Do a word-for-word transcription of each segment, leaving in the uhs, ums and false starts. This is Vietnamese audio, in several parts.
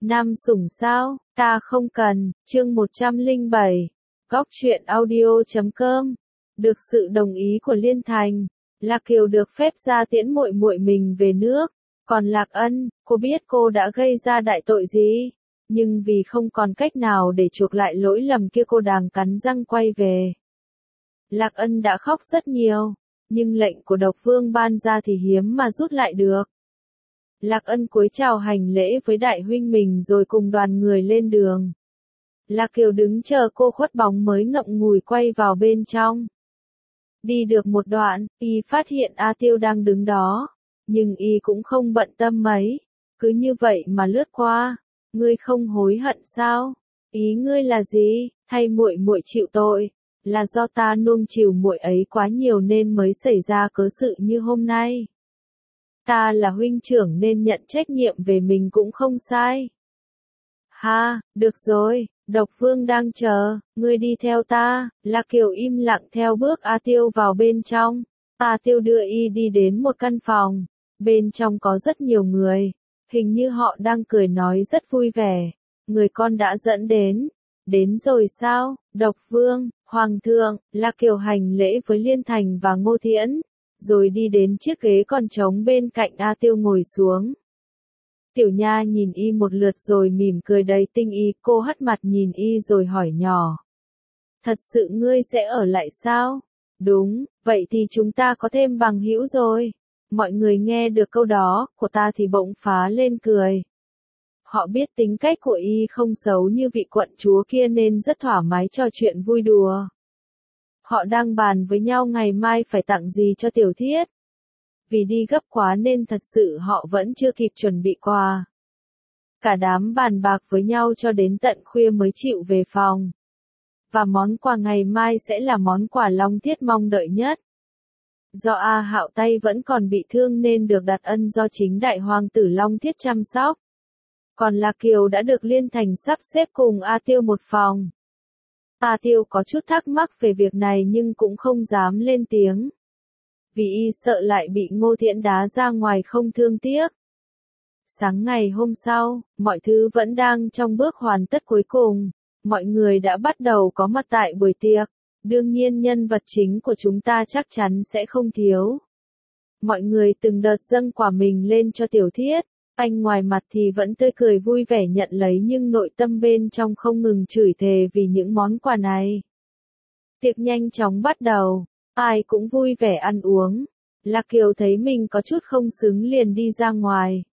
Nam sủng sao, ta không cần, chương một trăm lẻ bảy, góc truyện audio chấm com. Được sự đồng ý của Liên Thành, Lạc Kiều được phép ra tiễn muội muội mình về nước. Còn Lạc Ân, cô biết cô đã gây ra đại tội gì, nhưng vì không còn cách nào để chuộc lại lỗi lầm kia cô đành cắn răng quay về. Lạc Ân đã khóc rất nhiều, nhưng lệnh của Độc Vương ban ra thì hiếm mà rút lại được. Lạc Ân cúi chào hành lễ với đại huynh mình rồi cùng đoàn người lên đường. Lạc Kiều đứng chờ cô khuất bóng mới ngậm ngùi quay vào bên trong. Đi được một đoạn, y phát hiện A Tiêu đang đứng đó, nhưng y cũng không bận tâm mấy, cứ như vậy mà lướt qua. Ngươi không hối hận sao? Ý ngươi là gì? Thay muội muội chịu tội, là do ta nuông chiều muội ấy quá nhiều nên mới xảy ra cớ sự như hôm nay. Ta là huynh trưởng nên nhận trách nhiệm về mình cũng không sai. Ha, được rồi, Độc Vương đang chờ, ngươi đi theo ta. Lạc Kiều im lặng theo bước A Tiêu vào bên trong. A Tiêu đưa y đi đến một căn phòng, bên trong có rất nhiều người, hình như họ đang cười nói rất vui vẻ. Người con đã dẫn đến, đến rồi sao? Độc Vương, Hoàng thượng. Lạc Kiều hành lễ với Liên Thành và Ngô Thiễn, rồi đi đến chiếc ghế còn trống bên cạnh A Tiêu ngồi xuống. Tiểu Nha nhìn y một lượt rồi mỉm cười đầy tinh ý, cô hất mặt nhìn y rồi hỏi nhỏ. Thật sự ngươi sẽ ở lại sao? Đúng, vậy thì chúng ta có thêm bằng hữu rồi. Mọi người nghe được câu đó của ta thì bỗng phá lên cười. Họ biết tính cách của y không xấu như vị quận chúa kia nên rất thoải mái trò chuyện vui đùa. Họ đang bàn với nhau ngày mai phải tặng gì cho Tiểu Thiết. Vì đi gấp quá nên thật sự họ vẫn chưa kịp chuẩn bị quà. Cả đám bàn bạc với nhau cho đến tận khuya mới chịu về phòng. Và món quà ngày mai sẽ là món quà Long Thiết mong đợi nhất. Do A Hạo tay vẫn còn bị thương nên được đặt ân do chính đại hoàng tử Long Thiết chăm sóc. Còn Lạc Kiều đã được Liên Thành sắp xếp cùng A Tiêu một phòng. A Tiêu có chút thắc mắc về việc này nhưng cũng không dám lên tiếng. Vì y sợ lại bị Ngô Thiễn đá ra ngoài không thương tiếc. Sáng ngày hôm sau, mọi thứ vẫn đang trong bước hoàn tất cuối cùng. Mọi người đã bắt đầu có mặt tại buổi tiệc. Đương nhiên nhân vật chính của chúng ta chắc chắn sẽ không thiếu. Mọi người từng đợt dâng quà mình lên cho Tiểu Thiết. Anh ngoài mặt thì vẫn tươi cười vui vẻ nhận lấy nhưng nội tâm bên trong không ngừng chửi thề vì những món quà này. Tiệc nhanh chóng bắt đầu. Ai cũng vui vẻ ăn uống. Lạc Kiều thấy mình có chút không xứng liền đi ra ngoài.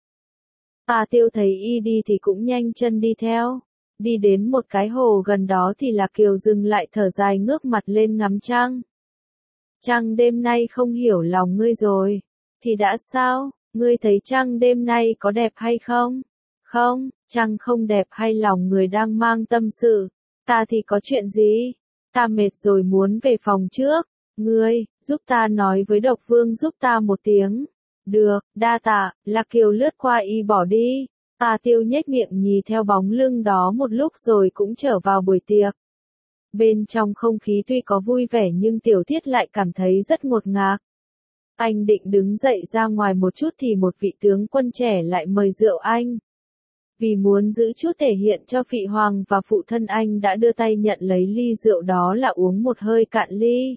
A Tiêu thấy y đi thì cũng nhanh chân đi theo. Đi đến một cái hồ gần đó thì Lạc Kiều dừng lại thở dài ngước mặt lên ngắm trăng. Trăng đêm nay không hiểu lòng ngươi rồi. Thì đã sao, ngươi thấy trăng đêm nay có đẹp hay không? Không, trăng không đẹp hay lòng người đang mang tâm sự. Ta thì có chuyện gì? Ta mệt rồi muốn về phòng trước. Ngươi, giúp ta nói với Độc Vương giúp ta một tiếng. Được, đa tạ. Lạc Kiều lướt qua y bỏ đi. A Tiêu nhếch miệng nhì theo bóng lưng đó một lúc rồi cũng trở vào buổi tiệc. Bên trong không khí tuy có vui vẻ nhưng Tiểu Thiết lại cảm thấy rất ngột ngạt. Anh định đứng dậy ra ngoài một chút thì một vị tướng quân trẻ lại mời rượu anh. Vì muốn giữ chút thể hiện cho Phị Hoàng và phụ thân anh đã đưa tay nhận lấy ly rượu đó là uống một hơi cạn ly.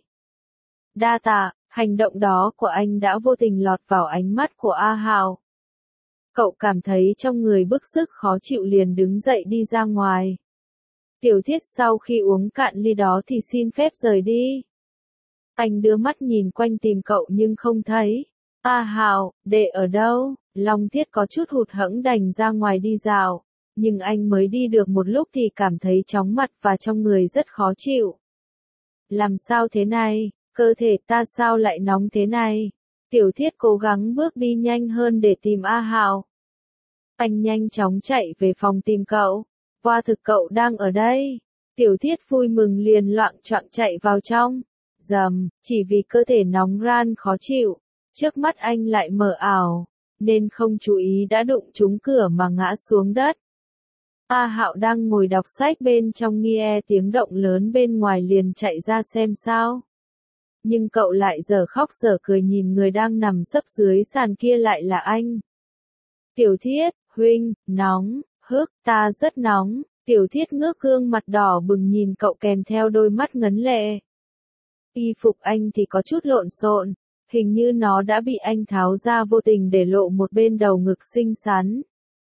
Đa tạ, hành động đó của anh đã vô tình lọt vào ánh mắt của A Hạo. Cậu cảm thấy trong người bức sức khó chịu liền đứng dậy đi ra ngoài. Tiểu Thiết sau khi uống cạn ly đó thì xin phép rời đi. Anh đưa mắt nhìn quanh tìm cậu nhưng không thấy. A Hạo, đệ ở đâu? Long Thiết có chút hụt hẫng đành ra ngoài đi dạo. Nhưng anh mới đi được một lúc thì cảm thấy chóng mặt và trong người rất khó chịu. Làm sao thế này? Cơ thể ta sao lại nóng thế này? Tiểu Thiết cố gắng bước đi nhanh hơn để tìm A Hạo. Anh nhanh chóng chạy về phòng tìm cậu. Qua thực cậu đang ở đây. Tiểu Thiết vui mừng liền loạng choạng chạy vào trong. Dầm, chỉ vì cơ thể nóng ran khó chịu. Trước mắt anh lại mờ ảo, nên không chú ý đã đụng trúng cửa mà ngã xuống đất. A Hạo đang ngồi đọc sách bên trong nghe tiếng động lớn bên ngoài liền chạy ra xem sao. Nhưng cậu lại giờ khóc giờ cười nhìn người đang nằm sấp dưới sàn kia lại là anh. Tiểu Thiết, huynh, nóng, Hức, ta rất nóng, Tiểu Thiết ngước gương mặt đỏ bừng nhìn cậu kèm theo đôi mắt ngấn lệ. Y phục anh thì có chút lộn xộn, hình như nó đã bị anh tháo ra vô tình để lộ một bên đầu ngực xinh xắn.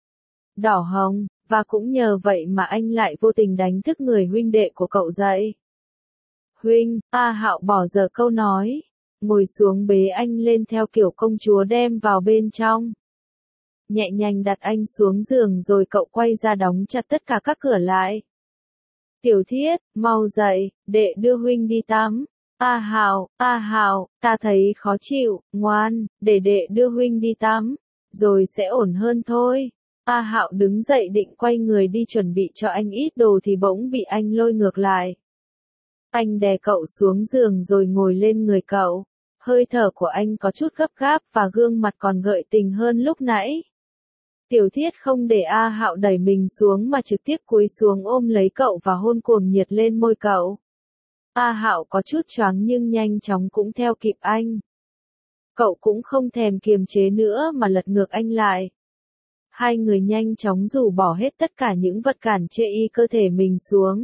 Đỏ hồng, và cũng nhờ vậy mà anh lại vô tình đánh thức người huynh đệ của cậu dậy. Huynh, A Hạo bỏ dở câu nói, ngồi xuống bế anh lên theo kiểu công chúa đem vào bên trong. Nhẹ nhàng đặt anh xuống giường rồi cậu quay ra đóng chặt tất cả các cửa lại. Tiểu Thiết, mau dậy, đệ đưa huynh đi tắm. A Hạo, A Hạo, ta thấy khó chịu, ngoan, để đệ đưa huynh đi tắm, rồi sẽ ổn hơn thôi. A Hạo đứng dậy định quay người đi chuẩn bị cho anh ít đồ thì bỗng bị anh lôi ngược lại. Anh đè cậu xuống giường rồi ngồi lên người cậu. Hơi thở của anh có chút gấp gáp và gương mặt còn gợi tình hơn lúc nãy. Tiểu Thiết không để A Hạo đẩy mình xuống mà trực tiếp cúi xuống ôm lấy cậu và hôn cuồng nhiệt lên môi cậu. A Hạo có chút choáng nhưng nhanh chóng cũng theo kịp anh. Cậu cũng không thèm kiềm chế nữa mà lật ngược anh lại. Hai người nhanh chóng rũ bỏ hết tất cả những vật cản chê y cơ thể mình xuống.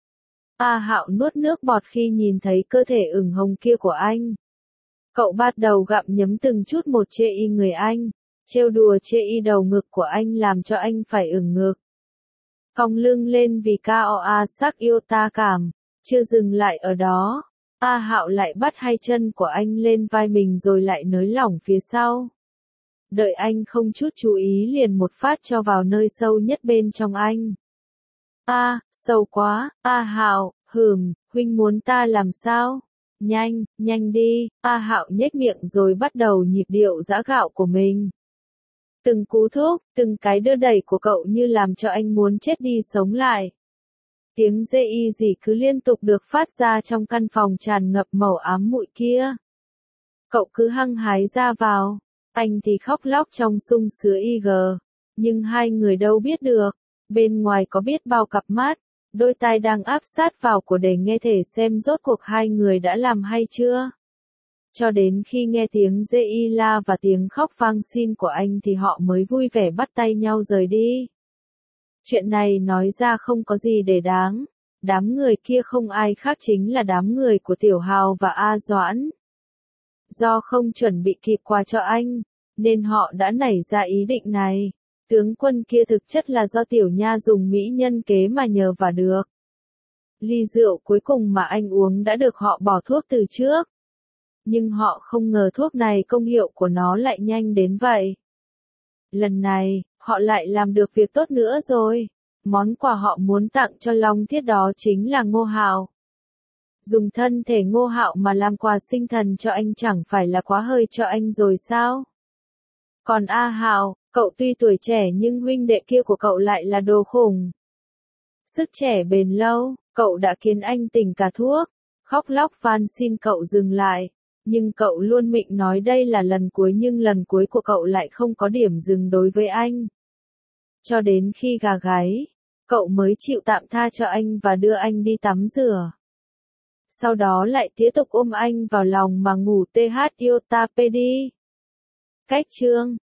A Hạo nuốt nước bọt khi nhìn thấy cơ thể ửng hồng kia của anh. Cậu bắt đầu gặm nhấm từng chút một chê y người anh, trêu đùa chê y đầu ngực của anh làm cho anh phải ửng ngực. Cong lưng lên vì cao a sắc yêu ta cảm, chưa dừng lại ở đó, A Hạo lại bắt hai chân của anh lên vai mình rồi lại nới lỏng phía sau. Đợi anh không chút chú ý liền một phát cho vào nơi sâu nhất bên trong anh. A, sâu quá, A Hạo, hừm, huynh muốn ta làm sao? Nhanh, nhanh đi, A Hạo nhếch miệng rồi bắt đầu nhịp điệu giã gạo của mình. Từng cú thuốc, từng cái đưa đẩy của cậu như làm cho anh muốn chết đi sống lại. Tiếng dê y gì cứ liên tục được phát ra trong căn phòng tràn ngập màu ám muội kia. Cậu cứ hăng hái ra vào, anh thì khóc lóc trong sung sứa y gờ, nhưng hai người đâu biết được, bên ngoài có biết bao cặp mắt, đôi tai đang áp sát vào của để nghe thể xem rốt cuộc hai người đã làm hay chưa. Cho đến khi nghe tiếng dê y la và tiếng khóc van xin của anh thì họ mới vui vẻ bắt tay nhau rời đi. Chuyện này nói ra không có gì để đáng, đám người kia không ai khác chính là đám người của Tiểu Hào và A Doãn. Do không chuẩn bị kịp quà cho anh, nên họ đã nảy ra ý định này. Tướng quân kia thực chất là do Tiểu Nha dùng mỹ nhân kế mà nhờ vào được. Ly rượu cuối cùng mà anh uống đã được họ bỏ thuốc từ trước. Nhưng họ không ngờ thuốc này công hiệu của nó lại nhanh đến vậy. Lần này, họ lại làm được việc tốt nữa rồi. Món quà họ muốn tặng cho Long Thiết đó chính là Ngô Hạo. Dùng thân thể Ngô Hạo mà làm quà sinh thần cho anh chẳng phải là quá hơi cho anh rồi sao? Còn A Hạo, cậu tuy tuổi trẻ nhưng huynh đệ kia của cậu lại là đồ khủng. Sức trẻ bền lâu, cậu đã khiến anh tỉnh cả thuốc. Khóc lóc van xin cậu dừng lại. Nhưng cậu luôn miệng nói đây là lần cuối nhưng lần cuối của cậu lại không có điểm dừng đối với anh. Cho đến khi gà gáy, cậu mới chịu tạm tha cho anh và đưa anh đi tắm rửa. Sau đó lại tiếp tục ôm anh vào lòng mà ngủ th yêu ta pê đi. Cách chương